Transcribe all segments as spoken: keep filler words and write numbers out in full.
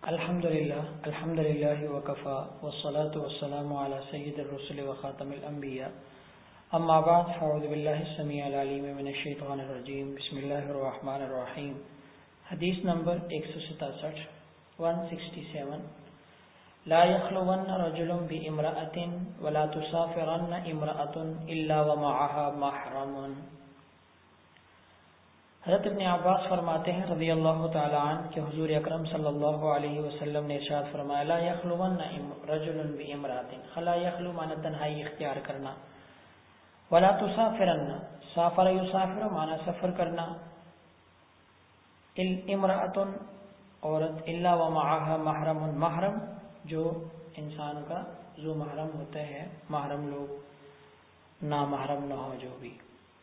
الحمدللہ الحمدللہ وکفا والصلاة والسلام علی سید الرسل وخاتم الانبیاء اما بعد فاعوذ باللہ السمیع العلیم من الشیطان الرجیم بسم اللہ الرحمن الرحیم. حدیث نمبر ایک سو ستاسٹھ ایک سو سڑسٹھ لا یخلون رجل بامرأة ولا تسافرن امرأة الا ومعها محرم. حضرت ابن عباس فرماتے ہیں رضی اللہ تعالی عنہ کہ حضور اکرم صلی اللہ علیہ وسلم نے ارشاد فرمایا لا یخلون رجل بامرأة. خلا یخلو معنی تنہائی اختیار کرنا، ولا تسافرن سافر یسافر معنی سفر کرنا، امرأة عورت، الا ومعها محرم محرم جو انسان کا ذو محرم ہوتا ہے، محرم لوگ نامحرم نہ ہو جو بھی.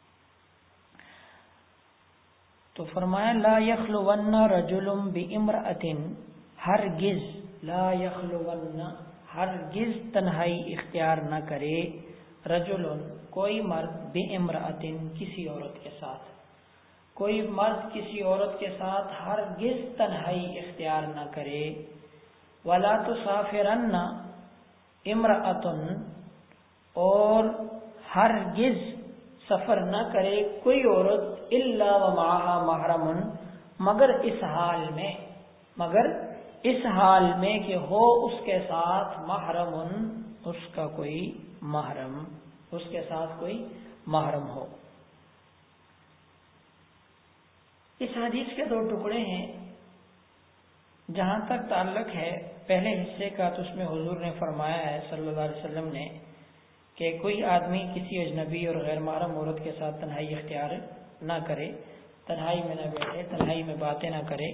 تو فرمایا لا یخلون رجل بامرأة، ہرگز لا یخلون ہرگز تنہائی اختیار نہ کرے رجل کوئی مرد بامرأة کسی عورت کے ساتھ، کوئی مرد کسی عورت کے ساتھ ہرگز تنہائی اختیار نہ کرے. ولا تسافرن امرأة، اور ہرگز سفر نہ کرے کوئی عورت الا ومعها محرم، مگر اس حال میں مگر اس حال میں کہ ہو اس کے ساتھ محرم، اس کا کوئی محرم اس کے ساتھ کوئی محرم ہو. اس حدیث کے دو ٹکڑے ہیں. جہاں تک تعلق ہے پہلے حصے کا تو اس میں حضور نے فرمایا ہے صلی اللہ علیہ وسلم نے کہ کوئی آدمی کسی اجنبی اور غیر محرم عورت کے ساتھ تنہائی اختیار نہ کرے، تنہائی میں نہ بیٹھے، تنہائی میں باتیں نہ کرے.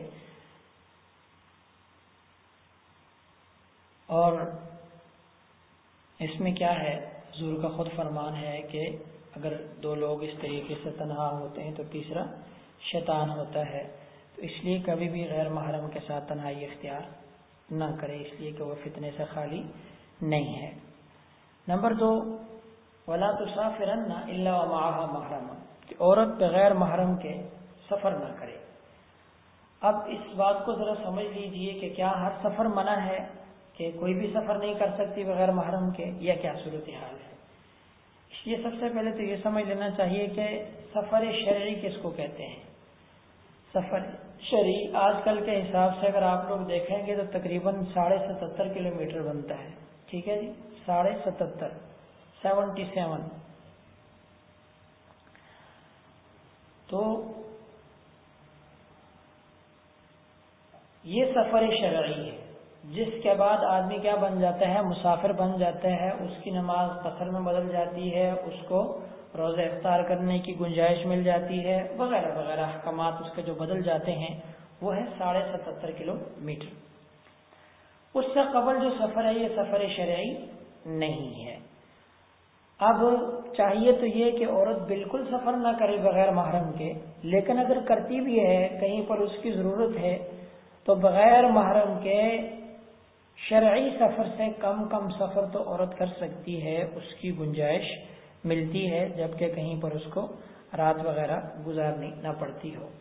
اور اس میں کیا ہے، حضور کا خود فرمان ہے کہ اگر دو لوگ اس طریقے سے تنہا ہوتے ہیں تو تیسرا شیطان ہوتا ہے. تو اس لیے کبھی بھی غیر محرم کے ساتھ تنہائی اختیار نہ کرے، اس لیے کہ وہ فتنے سے خالی نہیں ہے. نمبر دو ولا تسافرن الا ومعها محرم، کہ عورت بغیر محرم کے سفر نہ کرے. اب اس بات کو ذرا سمجھ لیجئے کہ کیا ہر سفر منع ہے کہ کوئی بھی سفر نہیں کر سکتی بغیر محرم کے، یا کیا صورتحال ہے. اس لیے سب سے پہلے تو یہ سمجھ لینا چاہیے کہ سفر شرعی کس کو کہتے ہیں. سفر شرعی آج کل کے حساب سے اگر آپ لوگ دیکھیں گے تو تقریباً ساڑھے ستتر کلو میٹر بنتا ہے. ٹھیک ہے جی، ساڑھے ستتر سیونٹی سیون. تو یہ سفر شرعی ہے جس کے بعد آدمی کیا بن جاتا ہے، مسافر بن جاتا ہے. اس کی نماز قصر میں بدل جاتی ہے، اس کو روزہ افطار کرنے کی گنجائش مل جاتی ہے، وغیرہ وغیرہ احکامات اس کے جو بدل جاتے ہیں. وہ ہے ساڑھے ستتر کلو میٹر. اس سے قبل جو سفر ہے یہ سفر شرعی نہیں ہے. اب چاہیے تو یہ کہ عورت بالکل سفر نہ کرے بغیر محرم کے، لیکن اگر کرتی بھی ہے کہیں پر اس کی ضرورت ہے تو بغیر محرم کے شرعی سفر سے کم کم سفر تو عورت کر سکتی ہے، اس کی گنجائش ملتی ہے، جبکہ کہیں پر اس کو رات وغیرہ گزارنی نہ پڑتی ہو.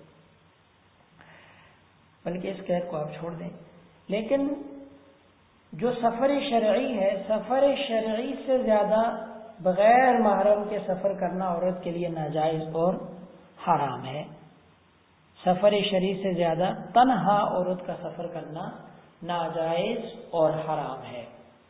بلکہ اس قید کو آپ چھوڑ دیں. لیکن جو سفر شرعی ہے، سفر شرعی سے زیادہ بغیر محرم کے سفر کرنا عورت کے لیے ناجائز اور حرام ہے. سفر شرعی سے زیادہ تنہا عورت کا سفر کرنا ناجائز اور حرام ہے.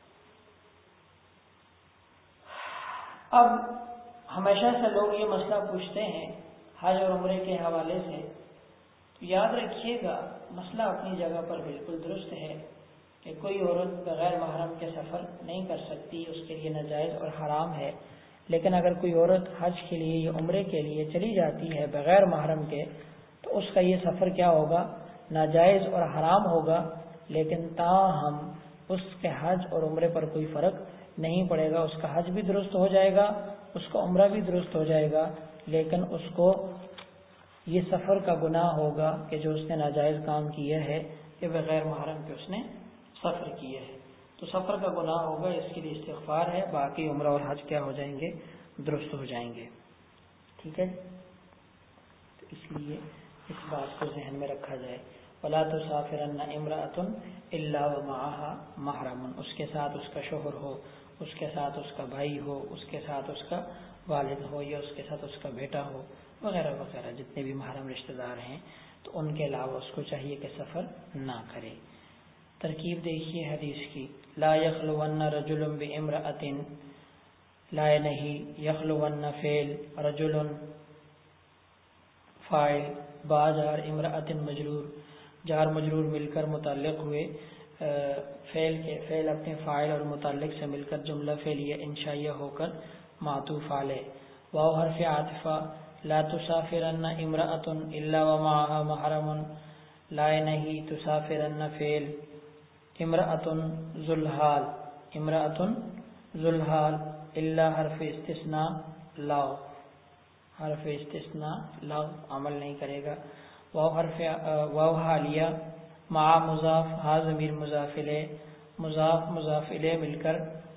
اب ہمیشہ سے لوگ یہ مسئلہ پوچھتے ہیں حج اور عمرے کے حوالے سے، تو یاد رکھیے گا مسئلہ اپنی جگہ پر بالکل درست ہے کہ کوئی عورت بغیر محرم کے سفر نہیں کر سکتی، اس کے لیے ناجائز اور حرام ہے. لیکن اگر کوئی عورت حج کے لیے یا عمرے کے لیے چلی جاتی ہے بغیر محرم کے تو اس کا یہ سفر کیا ہوگا، ناجائز اور حرام ہوگا. لیکن تاہم اس کے حج اور عمرے پر کوئی فرق نہیں پڑے گا. اس کا حج بھی درست ہو جائے گا، اس کا عمرہ بھی درست ہو جائے گا، لیکن اس کو یہ سفر کا گناہ ہوگا کہ جو اس نے ناجائز کام کیا ہے کہ بغیر محرم کے اس نے سفر کیا ہے. تو سفر کا گناہ ہوگا، اس کے لیے استغفار ہے. باقی عمرہ اور حج کیا ہو جائیں گے، درست ہو جائیں گے. ٹھیک ہے، تو اس لیے اس بات کو ذہن میں رکھا جائے. ولا تسافرن امرأۃ الا ومعها محرم، اس کے ساتھ اس کا شوہر ہو، اس کے ساتھ اس کا بھائی ہو، اس کے ساتھ اس کا والد ہو، یا اس کے ساتھ اس کا بیٹا ہو، وغیرہ وغیرہ جتنے بھی محرم رشتہ دار ہیں، تو ان کے علاوہ اس کو چاہیے کہ سفر نہ کرے۔ ترکیب دیکھیے حدیث کی، لا یخلون رجل بامرأۃ، لا نہیں، یخلون فعل، رجل فاعل، با جار، امرأۃ مجرور، جار مجرور مل کر متعلق ہوئے فعل کے، فعل اپنے فاعل اور متعلق سے مل کر جملہ فعلیہ انشائیہ ہو کر معطوف علیہ۔ واو حرف عاطفہ، لا تسافرن امرأۃ الا ومعها محرم، لا نہیں، تسافرن فعل، امرأۃ ذو الحال، امرأۃ ذو الحال، الا حرف استثناء، لا حرف استثناء لا عمل نہیں کرے گا۔ واو حرف واو حالیہ، مع مضاف، ہا ضمیر مضاف الیہ، مضاف مضاف الیہ مل کر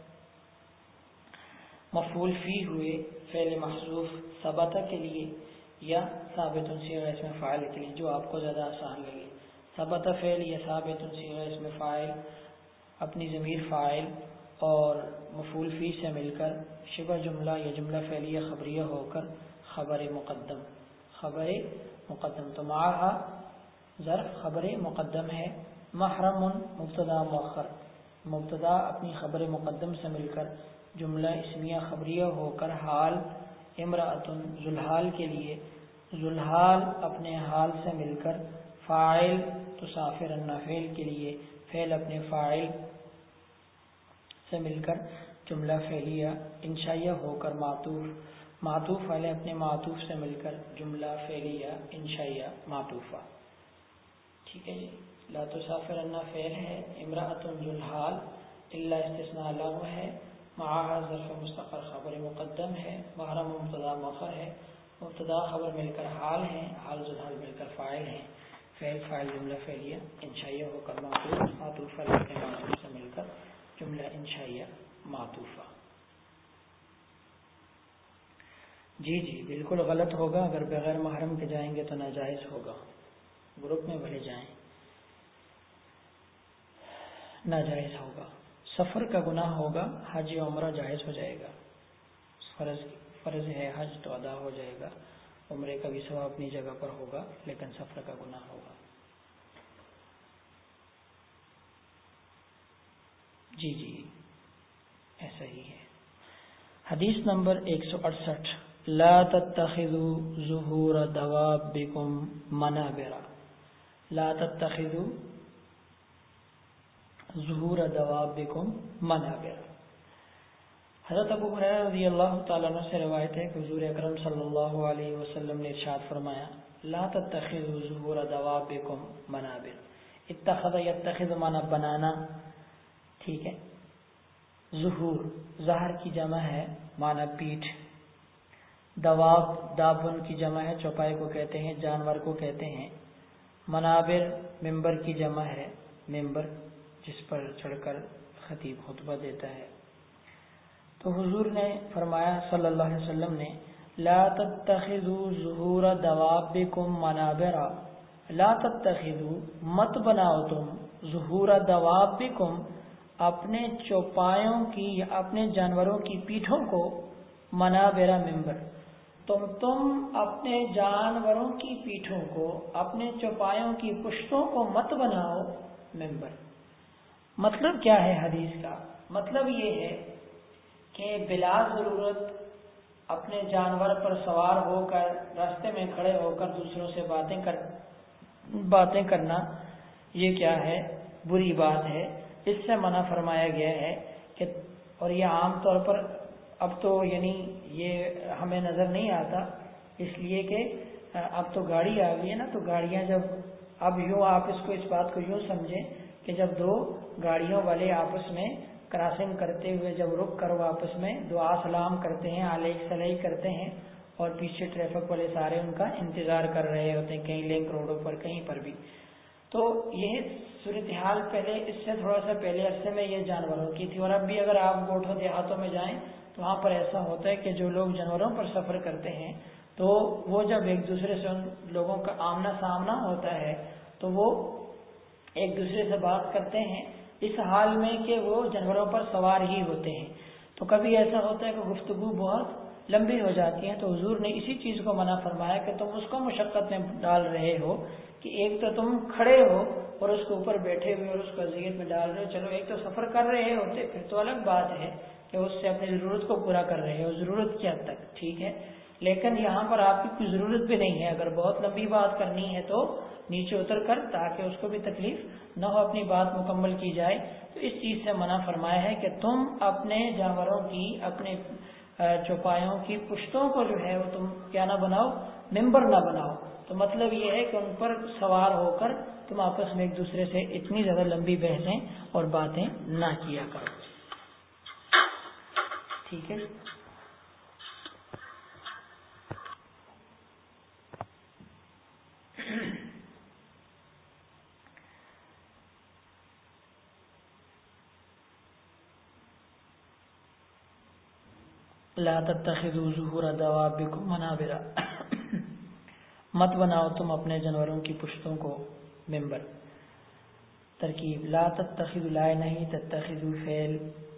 مفعول فی ہوئے فعل محذوف ثبت کے لیے، یا ثابت صیغہ اسم فاعل کے لیے، جو آپ کو زیادہ آسان لگے۔ ثبت فعل یا ثابت صیغہ اسم فاعل، اپنی ضمیر فاعل اور مفعول فی سے مل کر شبہ جملہ یا جملہ فعلیہ خبریہ ہو کر خبر مقدم، خبر مقدم، تو معہا ظرف خبر مقدم ہے، محرم مبتدا مؤخر، مبتدا اپنی خبر مقدم سے مل کر جملہ اسمیہ خبریہ ہو کر حال امرأۃ ذوالحال کے لیے، ذوالحال اپنے حال سے مل کر فاعل تسافرن فعل کے لیے، فعل اپنے فاعل سے مل کر جملہ فعلیہ انشائیہ ہو کر معطوف، معطوف علیہ اپنے معطوف سے مل کر جملہ فعلیہ انشائیہ معطوفہ۔ ٹھیک ہے جی، لا تسافرن فعل ہے، امرأۃ ذوالحال الا استثناء لغو ہے، معها ظرف مستقر خبر مقدم ہے، محرم مبتدا مؤخر ہے، مبتدا خبر مل کر حال ہے، حال ذوالحال مل کر فاعل ہے، فعل فاعل جملہ فعلیہ انشائیہ ہو کر معطوف، معطوف علیہ اپنے معطوف سے مل کر جملہ انشائیہ معطوفہ۔ جی جی بالکل غلط ہوگا، اگر بغیر محرم کے جائیں گے تو ناجائز ہوگا، گروپ میں بھلے جائیں، ناجائز ہوگا، سفر کا گناہ ہوگا، حج یا عمرہ جائز ہو جائے گا، فرض فرض ہے حج تو ادا ہو جائے گا، عمرے کا بھی ثواب اپنی جگہ پر ہوگا، لیکن سفر کا گناہ ہوگا۔ جی جی ایسا ہی ہے۔ حدیث نمبر ایک سو اڑسٹھ، لا تتخذوا ظہور دوابکم منابرا، لا تتخذوا ظہور دوابکم منابرا۔ حضرت ابو ہریرہ رضی اللہ تعالیٰ عنہ سے روایت ہے کہ حضور اکرم صلی اللہ علیہ وسلم نے ارشاد فرمایا، لا تتخذوا ظہور دوابکم منابر، اتخذ یتخذ مانا بنانا، ٹھیک ہے، ظہور ظہر کی جمع ہے مانا پیٹھ، دواب دابن کی جمع ہے، چوپائے کو کہتے ہیں، جانور کو کہتے ہیں، منابر ممبر کی جمع ہے، ممبر جس پر چڑھ کر خطیب خطبہ دیتا ہے۔ تو حضور نے فرمایا صلی اللہ علیہ وسلم نے، لا تتخذوا ظہور دوابکم منابرا، لا تتخذوا مت بناؤ تم، ظہور دوابکم اپنے چوپایوں کی یا اپنے جانوروں کی پیٹھوں کو، منابرا ممبر، تم تم اپنے جانوروں کی پیٹھوں کو، اپنے چوپایوں کی پشتوں کو مت بناؤ ممبر۔ مطلب کیا ہے حدیث کا؟ مطلب یہ ہے کہ بلا ضرورت اپنے جانور پر سوار ہو کر راستے میں کھڑے ہو کر دوسروں سے باتیں کر باتیں کرنا یہ کیا ہے؟ بری بات ہے، اس سے منع فرمایا گیا ہے کہ، اور یہ عام طور پر اب تو یعنی یہ ہمیں نظر نہیں آتا، اس لیے کہ اب تو گاڑی آ گئی ہے نا، تو گاڑیاں جب اب یوں آپ اس کو اس بات کو یوں سمجھیں کہ جب دو گاڑیوں والے آپس میں کراسنگ کرتے ہوئے جب رک کر وہ آپس میں دعا سلام کرتے ہیں، علیہ السلام کرتے ہیں، اور پیچھے ٹریفک والے سارے ان کا انتظار کر رہے ہوتے ہیں، کہیں لنک روڈوں پر کہیں پر بھی، تو یہ صورتحال پہلے اس سے تھوڑا سا پہلے عرصے میں یہ جانوروں کی تھی، اور اب بھی اگر آپ گوٹھوں دیہاتوں میں جائیں تو وہاں پر ایسا ہوتا ہے کہ جو لوگ جانوروں پر سفر کرتے ہیں تو وہ جب ایک دوسرے سے ان لوگوں کا آمنا سامنا ہوتا ہے تو وہ ایک دوسرے سے بات کرتے ہیں اس حال میں کہ وہ جانوروں پر سوار ہی ہوتے ہیں. تو کبھی ایسا ہوتا ہے کہ گفتگو بہت لمبی ہو جاتی ہے، تو حضور نے اسی چیز کو منع فرمایا کہ تم اس کو مشقت میں ڈال رہے ہو کہ ایک تو تم کھڑے ہو اور اس کے اوپر بیٹھے ہوئے اور اس کو اذیت میں ڈال رہے ہو. چلو ایک تو سفر کر رہے ہوتے پھر تو الگ بات ہے کہ اس سے اپنی ضرورت کو پورا کر رہے ہو، ضرورت کی حد تک ٹھیک ہے، لیکن یہاں پر آپ کی کوئی ضرورت بھی نہیں ہے. اگر بہت لمبی بات کرنی ہے تو نیچے اتر کر تاکہ اس کو بھی تکلیف نہ ہو اپنی بات مکمل کی جائے. تو اس چیز سے منع فرمایا ہے کہ تم اپنے جانوروں کی، اپنے چوپایوں کی پشتوں کو جو ہے وہ تم کیا نہ بناؤ، ممبر نہ بناؤ. تو مطلب یہ ہے کہ ان پر سوار ہو کر تم آپس میں ایک دوسرے سے اتنی زیادہ لمبی بحثیں اور باتیں نہ کیا کرو. ٹھیک ہے. لا تتخذوا ظہور دوابکم منابرا، مت بناؤ تم اپنے جانوروں کی پشتوں کو ممبر. ترکیب لا تتخذوا لائے نہیں، تتخذوا فعل،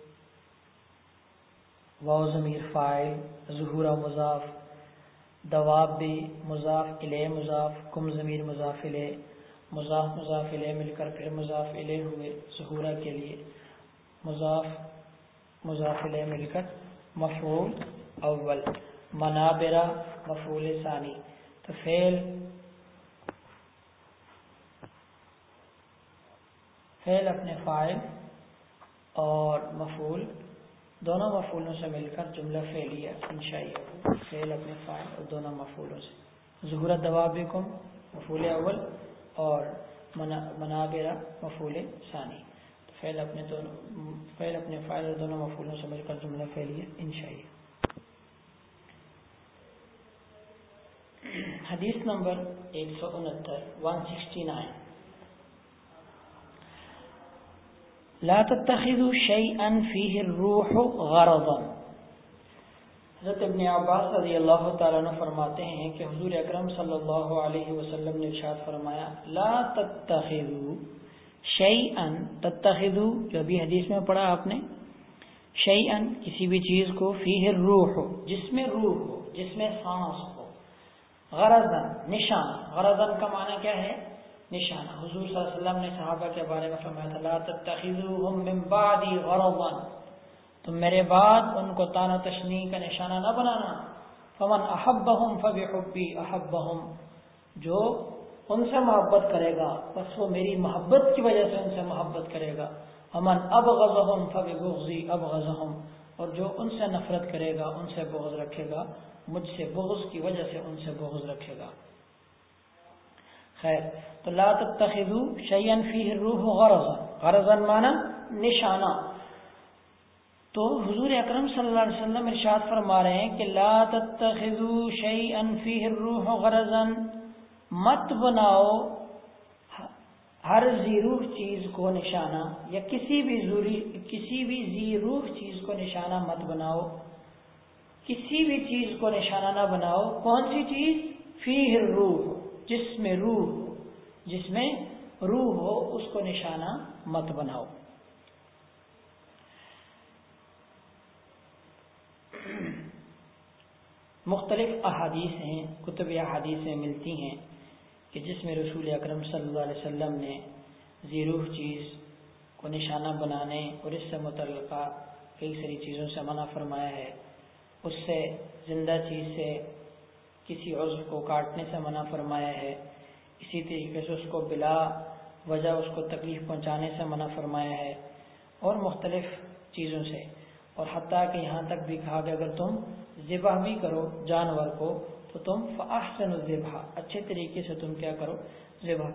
واو ضمیر فاعل، ظہور مضاف، دواب مضاف الیہ مضاف، کم ضمیر مضاف الیہ، مضاف مضاف الیہ مل کر پھر مضاف الیہ ہوئے ظہورہ کے لیے، مضاف مضاف الیہ مل کر مفعول اول، منابرہ مفعول ثانی. تو فعل فعل اپنے فاعل اور مفعول دونوں مفعولوں سے مل کر جملہ فعلیہ انشائیہ، فعل اپنے فاعل اور دونوں مفعولوں سے. ظہور دوابکم مفعول اول اور منابرہ مفعول ثانی. فعل اپنے دونوں فعل اپنے فاعل اور دونوں مفعولوں سے مل کر جملہ فعلیہ انشائیہ. حدیث نمبر ایک سو انہتر ایک سو اناسی. لا تتخذوا شيئا فيه الروح غرضا. حضرت ابن عباس رضی اللہ تعالیٰ عنہ فرماتے ہیں کہ حضور اکرم صلی اللہ علیہ وسلم نے ارشاد فرمایا لا تتخذوا شیئا، تتخذوا جو ابھی حدیث میں پڑھا آپ نے، شیئا کسی بھی چیز کو، فیہ الروح جس میں روح ہو، جس میں سانس ہو، غرضاً نشانہ. غرضاً کا معنی کیا ہے؟ نشانہ. حضور صلی اللہ علیہ وسلم نے صحابہ کے بارے میں فرمایا تھا لا تتخذوهم من بعدی غرضا، تم میرے بعد ان کو طعن و تشنیع کا نشانہ نہ بنانا. فمن احبهم فبحبی احبهم، جو ان سے محبت کرے گا بس وہ میری محبت کی وجہ سے ان سے محبت کرے گا. ومن ابغضهم فببغضی ابغضهم، اور جو ان سے نفرت کرے گا، ان سے بغض رکھے گا، مجھ سے بغض کی وجہ سے ان سے بغض رکھے گا. خیر، تو لا تتخذوا شیئا فیہ الروح غرضا، غرضا معنی نشانہ. تو حضور اکرم صلی اللہ علیہ وسلم ارشاد فرما رہے ہیں کہ لا تتخذوا شیئا فیہ الروح غرضا، مت بناؤ ہر ذی روح چیز کو نشانہ، یا کسی بھی ضروری کسی بھی ذی روح چیز کو نشانہ مت بناؤ. کسی بھی چیز کو نشانہ نہ بناؤ. کون سی چیز؟ فیہ الروح، جس میں روح ہو، جس میں روح ہو اس کو نشانہ مت بناؤ. مختلف احادیث ہیں، کتب احادیث میں ملتی ہیں کہ جس میں رسول اکرم صلی اللہ علیہ وسلم نے ذی روح چیز کو نشانہ بنانے اور اس سے متعلقہ کئی ساری چیزوں سے منع فرمایا ہے. اس سے زندہ چیز سے کسی عضو کو کاٹنے سے منع فرمایا ہے. اسی طریقے سے اس کو بلا وجہ اس کو تکلیف پہنچانے سے منع فرمایا ہے، اور مختلف چیزوں سے. اور حتیٰ کہ یہاں تک بھی کہا کہ اگر تم ذبح بھی کرو جانور کو تو تم فاحسنوا الذبح، اچھے طریقے سے تم کیا کرو؟ ذبح.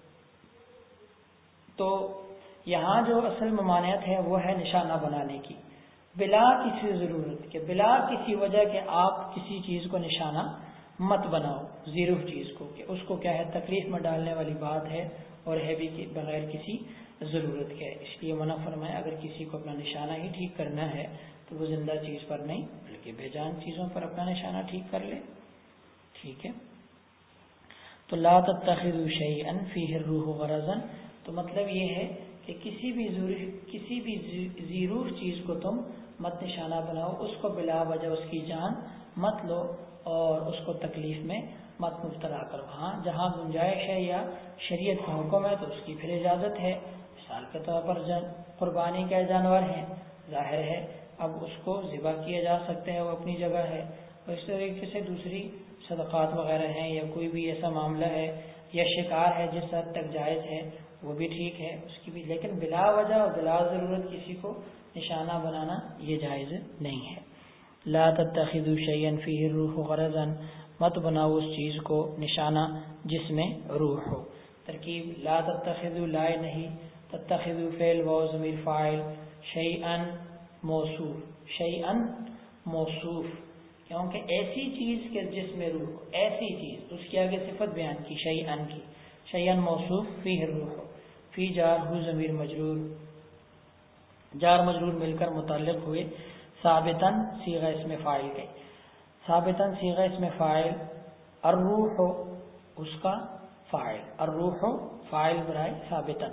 تو یہاں جو اصل ممانعت ہے وہ ہے نشانہ بنانے کی، بلا کسی ضرورت کے، بلا کسی وجہ کے آپ کسی چیز کو نشانہ مت بناؤ، ذی روح چیز کو، کہ اس کو کیا ہے تکلیف میں ڈالنے والی بات ہے اور ہے بھی بغیر کسی ضرورت کے. اس لیے منع فرمایا اگر کسی کو اپنا نشانہ ہی ٹھیک کرنا ہے تو وہ زندہ چیز پر نہیں بلکہ بے جان چیزوں پر اپنا نشانہ ٹھیک کر لے. ٹھیک ہے. تو لا تتخذوا شیئا فیہ الروح غرضا، تو مطلب یہ ہے کہ کسی بھی کسی بھی ضرور چیز کو تم مت نشانہ بناؤ، اس کو بلا وجہ اس کی جان مت لو اور اس کو تکلیف میں مت مبتلا کرو۔ ہاں جہاں گنجائش ہے یا شریعت کا حکم ہے تو اس کی پھر اجازت ہے۔ مثال کے طور پر قربانی کے جانور ہیں، ظاہر ہے اب اس کو ذبح کیا جا سکتا ہے، وہ اپنی جگہ ہے، اور اس طریقے سے دوسری صدقات وغیرہ ہیں یا کوئی بھی ایسا معاملہ ہے یا شکار ہے جس حد تک جائز ہے وہ بھی ٹھیک ہے اس کی بھی، لیکن بلا وجہ اور بلا ضرورت کسی کو نشانہ بنانا یہ جائز نہیں ہے۔ لا تتخذوا شيئا فيه الروح غرضا، مت بناؤ اس چیز کو نشانہ جس میں روح ہو۔ ترکیب لا تتخذوا لا نہیں، تتخذوا فعل و ضمیر فاعل، شیئا موصوف، شیئا موصوف کیونکہ ایسی چیز کے جس میں روح ہو، ایسی چیز اس کی آگے صفت بیان کی شیئا کی، شیئا موصوف فیہ الروح، فی جار ہو ضمیر مجرور، جار مجرور مل کر متعلق ہوئے ثابتاً صیغہ اسم فاعل کے، ثابتاً صیغہ اسم فاعل، الروح اس کا فاعل، الروح فاعل برائے ثابتاً،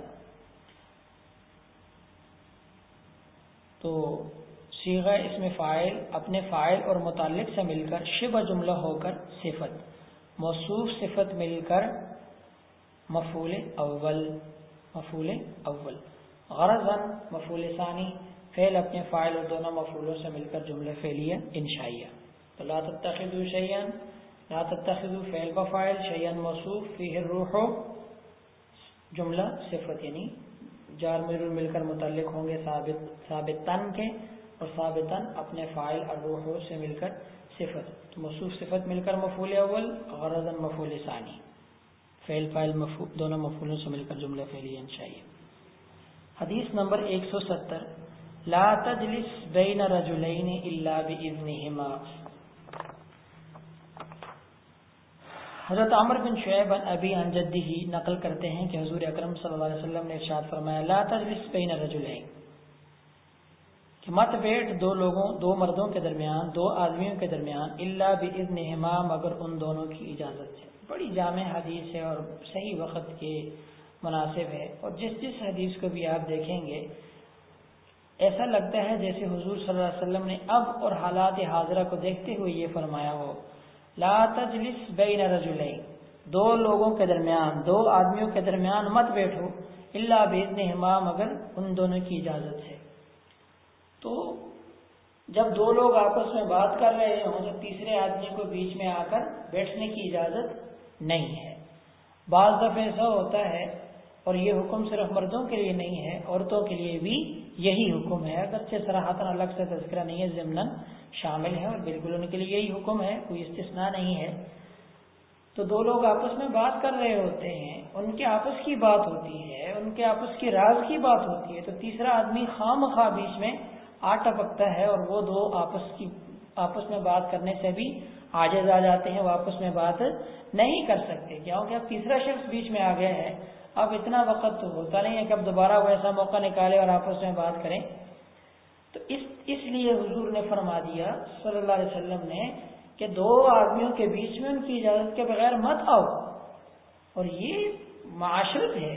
تو صیغہ اسم فاعل اپنے فاعل اور متعلق سے مل کر شبہ جملہ ہو کر صفت، موصوف صفت مل کر مفعول اول، مفعول اول، غرضاً مفعول ثانی، فعل اپنے فاعل اور دونوں مفعولوں سے مل کر جملہ فعلیہ انشائیہ۔ تو لا تتخذوا شیئا، لا تتخذوا فعل و فاعل، شیئا موصوف، فیہ الروح جملہ صفت، یعنی جار مجرور مل کر متعلق ہوں گے ثابت ثابتاً کے، اور ثابتاً اپنے فاعل الروح سے مل کر صفت، تو موصوف صفت مل کر مفعول اول، غرضاً مفعول ثانی، فعل فاعل مفعول دونوں مفعولوں سے مل کر جملہ فعلیہ انشائیہ۔ حدیث نمبر ایک سو ستر، لا تجلس بین رجلین الا باذنہما، حضرت عمر بن شعیب بن ابی عن جدہ نقل کرتے ہیں کہ حضور اکرم صلی اللہ علیہ وسلم نے ارشاد فرمایا لا تجلس بین رجلین، کہ مت بیٹھ دو لوگوں دو مردوں کے درمیان، دو آدمیوں کے درمیان، الا باذنہما مگر ان دونوں کی اجازت سے۔ بڑی جامع حدیث ہے اور صحیح وقت کے مناسب ہے، اور جس جس حدیث کو بھی آپ دیکھیں گے ایسا لگتا ہے جیسے حضور صلی اللہ علیہ وسلم نے اب اور حالات حاضرہ کو دیکھتے ہوئے یہ فرمایا ہو، لا تجلس بین رجلین، دو لوگوں کے درمیان، دو آدمیوں کے درمیان مت بیٹھو، الا باذنہما مگر ان دونوں کی اجازت سے۔ تو جب دو لوگ آپس میں بات کر رہے ہوں تو تیسرے آدمی کو بیچ میں آ کر بیٹھنے کی اجازت نہیں ہے۔ بعض دفعہ ایسا ہوتا ہے، اور یہ حکم صرف مردوں کے لیے نہیں ہے، عورتوں کے لیے بھی یہی حکم ہے، اگرچہ صراحتاً الگ سے تذکرہ نہیں ہے، ضمناً شامل ہے اور بالکل ان کے لیے یہی حکم ہے، کوئی استثناء نہیں ہے۔ تو دو لوگ آپس میں بات کر رہے ہوتے ہیں، ان کے آپس کی بات ہوتی ہے، ان کے آپس کی راز کی بات ہوتی ہے، تو تیسرا آدمی خواہ مخواہ بیچ میں آ ٹپکتا ہے، اور وہ دو آپس کی آپس میں بات کرنے سے بھی عاجز آ جاتے ہیں، وہ آپس میں بات نہیں کر سکتے، کیونکہ اب تیسرا شخص بیچ میں آ گیا ہے، اب اتنا وقت تو ہوتا نہیں ہے کہ اب دوبارہ وہ ایسا موقع نکالے اور آپس میں بات کریں۔ تو اس اس لیے حضور نے فرما دیا صلی اللہ علیہ وسلم نے کہ دو آدمیوں کے بیچ میں ان کی اجازت کے بغیر مت آؤ، اور یہ معاشرت ہے،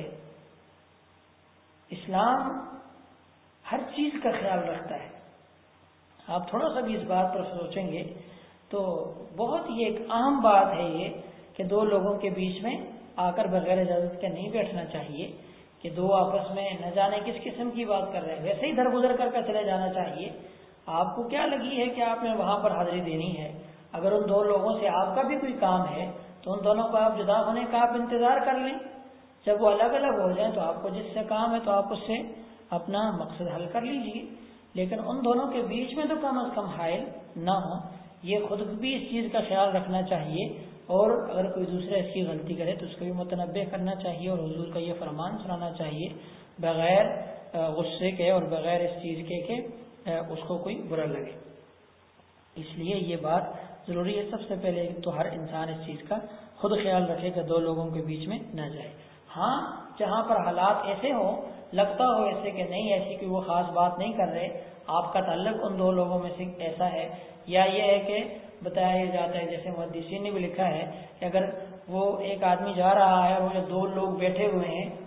اسلام ہر چیز کا خیال رکھتا ہے۔ آپ تھوڑا سا بھی اس بات پر سوچیں گے تو بہت ہی ایک اہم بات ہے یہ کہ دو لوگوں کے بیچ میں آ کر بغیر اجازت کے نہیں بیٹھنا چاہیے، کہ دو آپس میں نہ جانے کس قسم کی بات کر رہے ہیں، ویسے ہی درگزر کر کے چلے جانا چاہیے۔ آپ کو کیا لگی ہے کہ آپ نے وہاں پر حاضری دینی ہے؟ اگر ان دو لوگوں سے آپ کا بھی کوئی کام ہے تو ان دونوں کو آپ جدا ہونے کا آپ انتظار کر لیں، جب وہ الگ الگ ہو جائیں تو آپ کو جس سے کام ہے تو آپ اس سے اپنا مقصد حل کر لیجئے، لیکن ان دونوں کے بیچ میں تو کم از کم حائل نہ ہو۔ یہ خود بھی اس چیز کا خیال رکھنا چاہیے، اور اگر کوئی دوسرا اس کی غلطی کرے تو اس کو بھی متنبہ کرنا چاہیے، اور حضور کا یہ فرمان سنانا چاہیے بغیر غصے کے اور بغیر اس چیز کے کہ اس کو کوئی برا لگے۔ اس لیے یہ بات ضروری ہے، سب سے پہلے تو ہر انسان اس چیز کا خود خیال رکھے کہ دو لوگوں کے بیچ میں نہ جائے۔ ہاں جہاں پر حالات ایسے ہوں، لگتا ہو ایسے کہ نہیں ایسی کوئی وہ خاص بات نہیں کر رہے، آپ کا تعلق ان دو لوگوں میں سے ایسا ہے، یا یہ ہے کہ بتایا جاتا ہے جیسے محدثین نے بھی لکھا ہے کہ اگر وہ ایک آدمی جا رہا ہے اور وہ جو دو لوگ بیٹھے ہوئے ہیں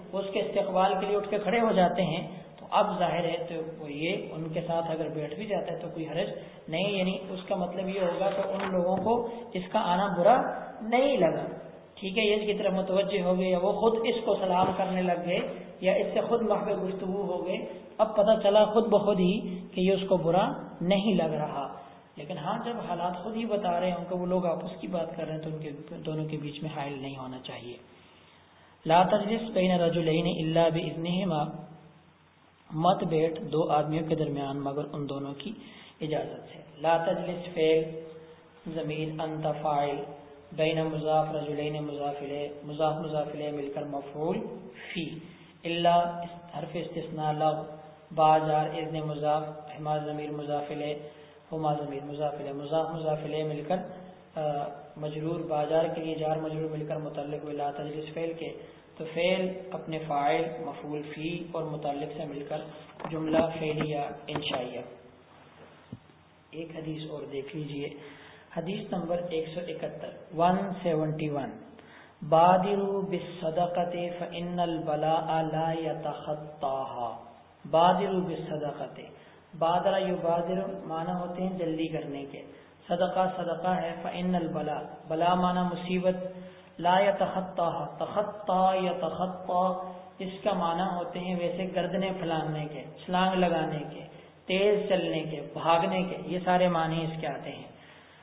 وہ اس کے استقبال کے لیے اٹھ کے کھڑے ہو جاتے ہیں، تو اب ظاہر ہے تو وہ یہ ان کے ساتھ اگر بیٹھ بھی جاتا ہے تو کوئی حرج نہیں، یعنی اس کا مطلب یہ ہوگا کہ ان لوگوں کو اس کا آنا برا نہیں لگا، ٹھیک ہے، یہ اس کی طرف متوجہ ہو گئے، یا وہ خود اس کو سلام کرنے لگ گئے، یا اس سے خود محب گفتگو ہو گئے، اب پتہ چلا خود بخود ہی کہ یہ اس کو برا نہیں لگ رہا۔ لیکن ہاں جب حالات خود ہی بتا رہے ہیں کہ وہ لوگ آپس کی بات کر رہے ہیں تو ان کے دونوں کے بیچ میں حائل نہیں ہونا چاہیے۔ لا تجلس بین رجلین الا باذنہما، مت بیٹھ دو آدمیوں کے درمیان مگر ان دونوں کی اجازت سے۔ لا تجلس فعل، ضمیر انت فاعل، بین مضاف رجلین مضاف الیہ، مضاف مضاف الیہ مل کر مفعول فی، الا حرف استثناء لغو، با جار اذن مضاف، ہما ضمیر مضاف الیہ، ہما ضمیر مضاف الیہ، مضاف مضاف الیہ مل کر مجرور، باجار کے لیے جار مجرور مل کر متعلق ہوئے لا تجلس فعل کے، تو فعل اپنے فاعل مفعول فی اور متعلق سے مل کر جملہ فعلیہ انشائیہ۔ ایک حدیث اور دیکھ لیجئے، حدیث نمبر ایک سو اکہتر، ایک سو اکہتر، بادروا بالصدقۃ فإن البلاء لا يتخطاها۔ بادروا بالصدقۃ، بادرہ یبادر معنی ہوتے ہیں جلدی کرنے کے، صدقہ صدقہ ہے، فإن البلاء، بلا معنی مصیبت، لا يتخطاها، تخطا یتخطا اس کا معنی ہوتے ہیں ویسے گردنے پھلاننے کے، چھلانگ لگانے کے، تیز چلنے کے، بھاگنے کے، یہ سارے معنی اس کے آتے ہیں۔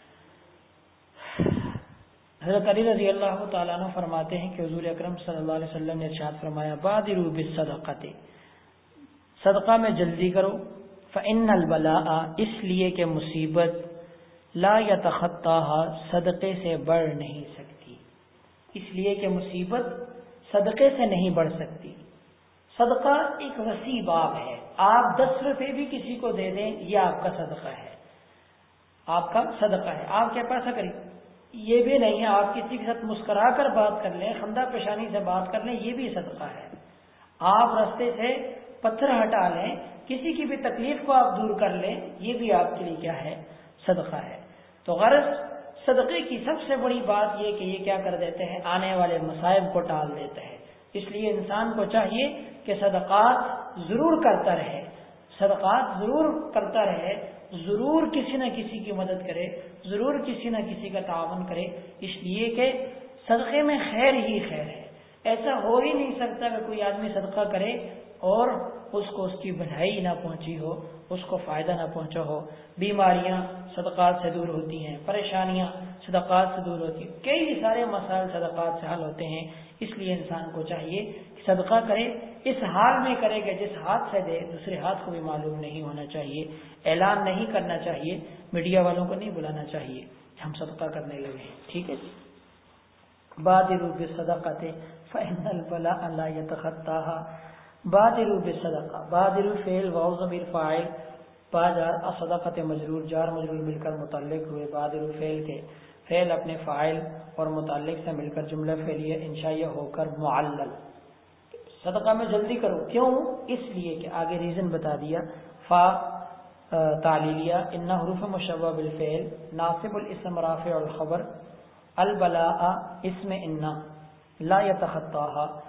حضرت علی رضی اللہ تعالیٰ عنہ فرماتے ہیں کہ حضور اکرم صلی اللہ علیہ وسلم نے ارشاد فرمایا بادروا بالصدقۃ، صدقہ میں جلدی کرو، فإن البلاء، اس لیے کہ مصیبت، لا يتخطاها، صدقے سے بڑھ نہیں سکتی، اس لیے کہ مصیبت صدقے سے نہیں بڑھ سکتی۔ صدقہ ایک وسیع باب ہے، آپ دس روپے بھی کسی کو دے دیں یہ آپ کا صدقہ ہے، آپ کا صدقہ ہے۔ آپ کیا پیسہ کریں، یہ بھی نہیں ہے، آپ کسی کے ساتھ مسکرا کر بات کر لیں، خندہ پیشانی سے بات کر لیں، یہ بھی صدقہ ہے۔ آپ راستے سے پتھر ہٹا لیں، کسی کی بھی تکلیف کو آپ دور کر لیں، یہ بھی آپ کے لیے کیا ہے، صدقہ ہے۔ تو غرض صدقے کی سب سے بڑی بات یہ کہ یہ کیا کر دیتے ہیں، آنے والے مصائب کو ٹال دیتے ہیں۔ اس لیے انسان کو چاہیے کہ صدقات ضرور کرتا رہے، صدقات ضرور کرتا رہے، ضرور کسی نہ کسی کی مدد کرے، ضرور کسی نہ کسی کا تعاون کرے، اس لیے کہ صدقے میں خیر ہی خیر ہے۔ ایسا ہو ہی نہیں سکتا کہ کوئی آدمی صدقہ کرے اور اس کو اس کی بھلائی نہ پہنچی ہو، اس کو فائدہ نہ پہنچا ہو۔ بیماریاں صدقات سے دور ہوتی ہیں، پریشانیاں صدقات سے دور ہوتی ہیں، کئی سارے مسائل صدقات سے حل ہوتے ہیں۔ اس لیے انسان کو چاہیے کہ صدقہ کرے، اس حال میں کرے کہ جس ہاتھ سے دے دوسرے ہاتھ کو بھی معلوم نہیں ہونا چاہیے، اعلان نہیں کرنا چاہیے، میڈیا والوں کو نہیں بلانا چاہیے ہم صدقہ کرنے لگے ہیں، ٹھیک ہے۔ بادروا بالصدقۃ فإن البلاء لا يتخطاها، بادروا بالصدقہ، بادروا فعل واو ضمیر فاعل، با جار الصدقۃ مجرور، جار مجرور مل کر متعلق ہوئے بادروا فعل کے، فعل اپنے فاعل اور متعلق سے مل کر جملہ فعلیہ انشائیہ ہو کر معلل، صدقہ میں جلدی کرو، کیوں؟ اس لیے کہ آگے ریزن بتا دیا، فا تعلیلیہ، ان حروف مشبہ بالفعل، ناصب الاسم رافع الخبر، البلاء اسم ان، لا يتخطاها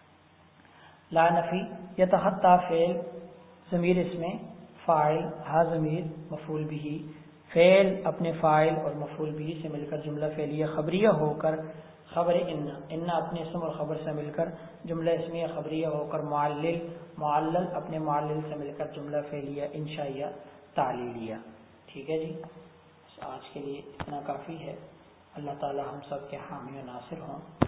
لا نفی، یتخطا فعل ضمیر اس میں فاعل، ہا ضمیر مفعول بھی، فعل اپنے فاعل اور مفعول بھی سے مل کر جملہ فعلیہ خبریہ ہو کر خبر ان، ان اپنے اسم اور خبر سے مل کر جملہ اسمیہ خبریہ ہو کر معلل، معلل اپنے معلل سے مل کر جملہ فعلیہ انشائیہ تعلیلیہ۔ ٹھیک ہے جی، آج کے لیے اتنا کافی ہے۔ اللہ تعالی ہم سب کے حامی و ناصر ہوں۔